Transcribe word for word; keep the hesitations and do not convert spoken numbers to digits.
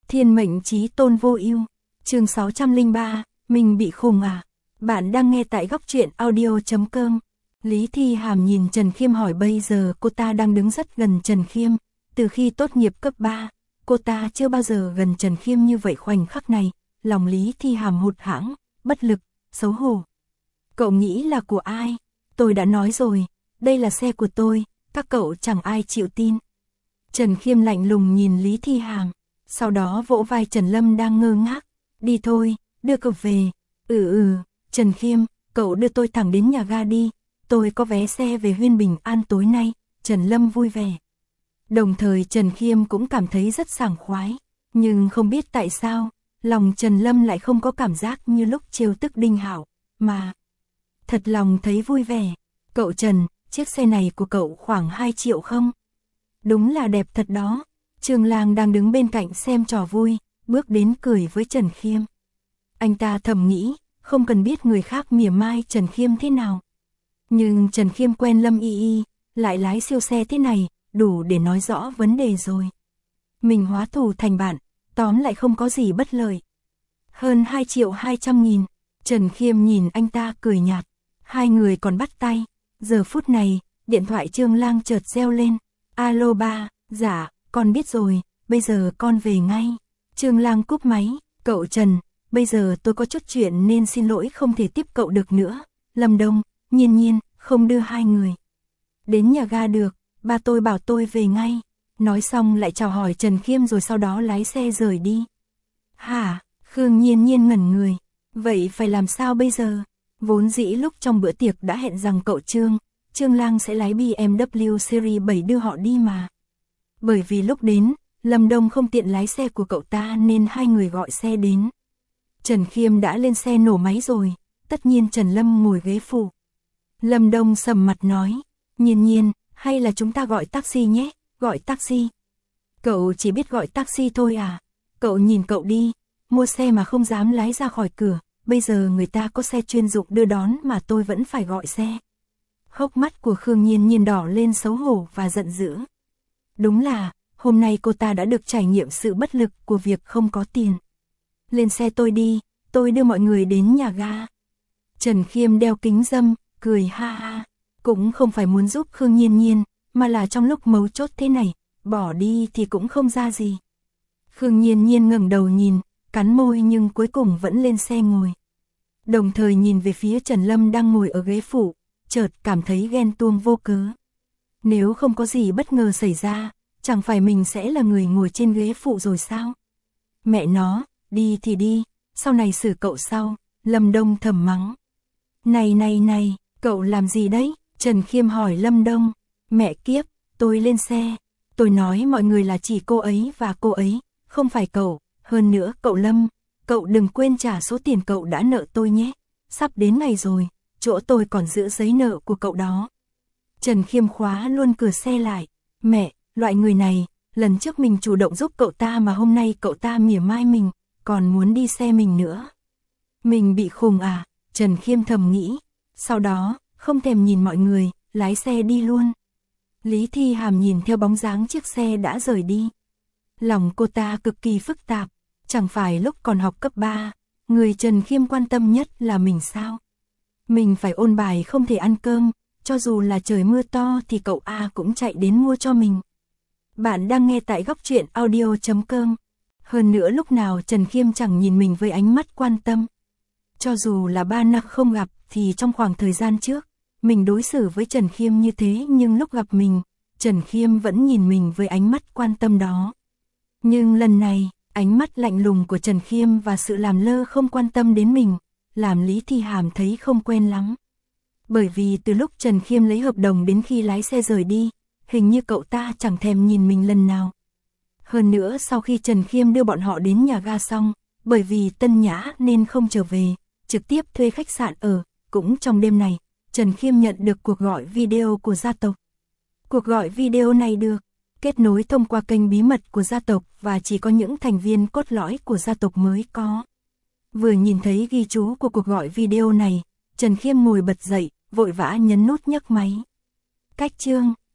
Thiên mệnh chí tôn vô ưu. Chương sáu trăm lẻ ba, mình bị khùng à? Bạn đang nghe tại góc truyện audio chấm com. Lý Thi Hàm nhìn Trần Khiêm hỏi, bây giờ cô ta đang đứng rất gần Trần Khiêm, từ khi tốt nghiệp cấp ba, cô ta chưa bao giờ gần Trần Khiêm như vậy. Khoảnh khắc này, lòng Lý Thi Hàm hụt hẫng, bất lực, xấu hổ. Cậu nghĩ là của ai? Tôi đã nói rồi, đây là xe của tôi, các cậu chẳng ai chịu tin. Trần Khiêm lạnh lùng nhìn Lý Thi Hàm, sau đó vỗ vai Trần Lâm đang ngơ ngác. Đi thôi, đưa cậu về. Ừ ừ, Trần Khiêm, cậu đưa tôi thẳng đến nhà ga đi, tôi có vé xe về Huyên Bình An tối nay. Trần Lâm vui vẻ. Đồng thời Trần Khiêm cũng cảm thấy rất sảng khoái, nhưng không biết tại sao, lòng Trần Lâm lại không có cảm giác như lúc trêu tức Đinh Hạo, mà thật lòng thấy vui vẻ. Cậu Trần, chiếc xe này của cậu khoảng hai triệu không? Đúng là đẹp thật đó. Trương Lang đang đứng bên cạnh xem trò vui, bước đến cười với Trần Khiêm. Anh ta thầm nghĩ, không cần biết người khác mỉa mai Trần Khiêm thế nào, nhưng Trần Khiêm quen Lâm Y Y, lại lái siêu xe thế này, đủ để nói rõ vấn đề rồi. Mình hóa thù thành bạn, tóm lại không có gì bất lợi. Hơn hai triệu hai trăm nghìn. Trần Khiêm nhìn anh ta cười nhạt. Hai người còn bắt tay. Giờ phút này, điện thoại Trương Lang chợt reo lên. Alo ba, dạ, con biết rồi, bây giờ con về ngay. Trương Lang cúp máy. Cậu Trần, bây giờ tôi có chút chuyện nên xin lỗi không thể tiếp cậu được nữa. Lâm Đông, Nhiên Nhiên, không đưa hai người đến nhà ga được, ba tôi bảo tôi về ngay. Nói xong lại chào hỏi Trần Khiêm rồi sau đó lái xe rời đi. Hả? Khương Nhiên Nhiên ngẩn người. Vậy phải làm sao bây giờ? Vốn dĩ lúc trong bữa tiệc đã hẹn rằng cậu Trương, Trương Lang sẽ lái bê em vê Series bảy đưa họ đi mà. Bởi vì lúc đến, Lâm Đông không tiện lái xe của cậu ta nên hai người gọi xe đến. Trần Khiêm đã lên xe nổ máy rồi, tất nhiên Trần Lâm ngồi ghế phụ. Lâm Đông sầm mặt nói, Nhiên Nhiên, hay là chúng ta gọi taxi nhé, gọi taxi. Cậu chỉ biết gọi taxi thôi à? Cậu nhìn cậu đi, mua xe mà không dám lái ra khỏi cửa, bây giờ người ta có xe chuyên dụng đưa đón mà tôi vẫn phải gọi xe. Hốc mắt của Khương Nhiên Nhiên đỏ lên xấu hổ và giận dữ. Đúng là, hôm nay cô ta đã được trải nghiệm sự bất lực của việc không có tiền. Lên xe tôi đi, tôi đưa mọi người đến nhà ga. Trần Khiêm đeo kính râm, cười ha ha, cũng không phải muốn giúp Khương Nhiên Nhiên, mà là trong lúc mấu chốt thế này, bỏ đi thì cũng không ra gì. Khương Nhiên Nhiên ngẩng đầu nhìn, cắn môi nhưng cuối cùng vẫn lên xe ngồi. Đồng thời nhìn về phía Trần Lâm đang ngồi ở ghế phụ, chợt cảm thấy ghen tuông vô cớ. Nếu không có gì bất ngờ xảy ra, chẳng phải mình sẽ là người ngồi trên ghế phụ rồi sao? Mẹ nó, đi thì đi, sau này xử cậu sau. Lâm Đông thầm mắng. Này này này, cậu làm gì đấy? Trần Khiêm hỏi Lâm Đông. Mẹ kiếp, tôi lên xe. Tôi nói mọi người là chỉ cô ấy và cô ấy, không phải cậu. Hơn nữa cậu Lâm, cậu đừng quên trả số tiền cậu đã nợ tôi nhé. Sắp đến ngày rồi, chỗ tôi còn giữ giấy nợ của cậu đó. Trần Khiêm khóa luôn cửa xe lại. Mẹ, loại người này, lần trước mình chủ động giúp cậu ta mà hôm nay cậu ta mỉa mai mình, còn muốn đi xe mình nữa. Mình bị khùng à? Trần Khiêm thầm nghĩ. Sau đó, không thèm nhìn mọi người, lái xe đi luôn. Lý Thi Hàm nhìn theo bóng dáng chiếc xe đã rời đi. Lòng cô ta cực kỳ phức tạp. Chẳng phải lúc còn học cấp ba, người Trần Khiêm quan tâm nhất là mình sao? Mình phải ôn bài không thể ăn cơm, cho dù là trời mưa to thì cậu A cũng chạy đến mua cho mình. Bạn đang nghe tại góc truyện audio chấm com. Hơn nữa lúc nào Trần Khiêm chẳng nhìn mình với ánh mắt quan tâm. Cho dù là ba năm không gặp thì trong khoảng thời gian trước, mình đối xử với Trần Khiêm như thế, nhưng lúc gặp mình, Trần Khiêm vẫn nhìn mình với ánh mắt quan tâm đó. Nhưng lần này, ánh mắt lạnh lùng của Trần Khiêm và sự làm lơ không quan tâm đến mình, làm Lý Thi Hàm thấy không quen lắm. Bởi vì từ lúc Trần Khiêm lấy hợp đồng đến khi lái xe rời đi, hình như cậu ta chẳng thèm nhìn mình lần nào. Hơn nữa sau khi Trần Khiêm đưa bọn họ đến nhà ga xong, bởi vì tân nhã nên không trở về, trực tiếp thuê khách sạn ở. Cũng trong đêm này, Trần Khiêm nhận được cuộc gọi video của gia tộc. Cuộc gọi video này được kết nối thông qua kênh bí mật của gia tộc và chỉ có những thành viên cốt lõi của gia tộc mới có. Vừa nhìn thấy ghi chú của cuộc gọi video này, Trần Khiêm ngồi bật dậy, vội vã nhấn nút nhấc máy. Cách chương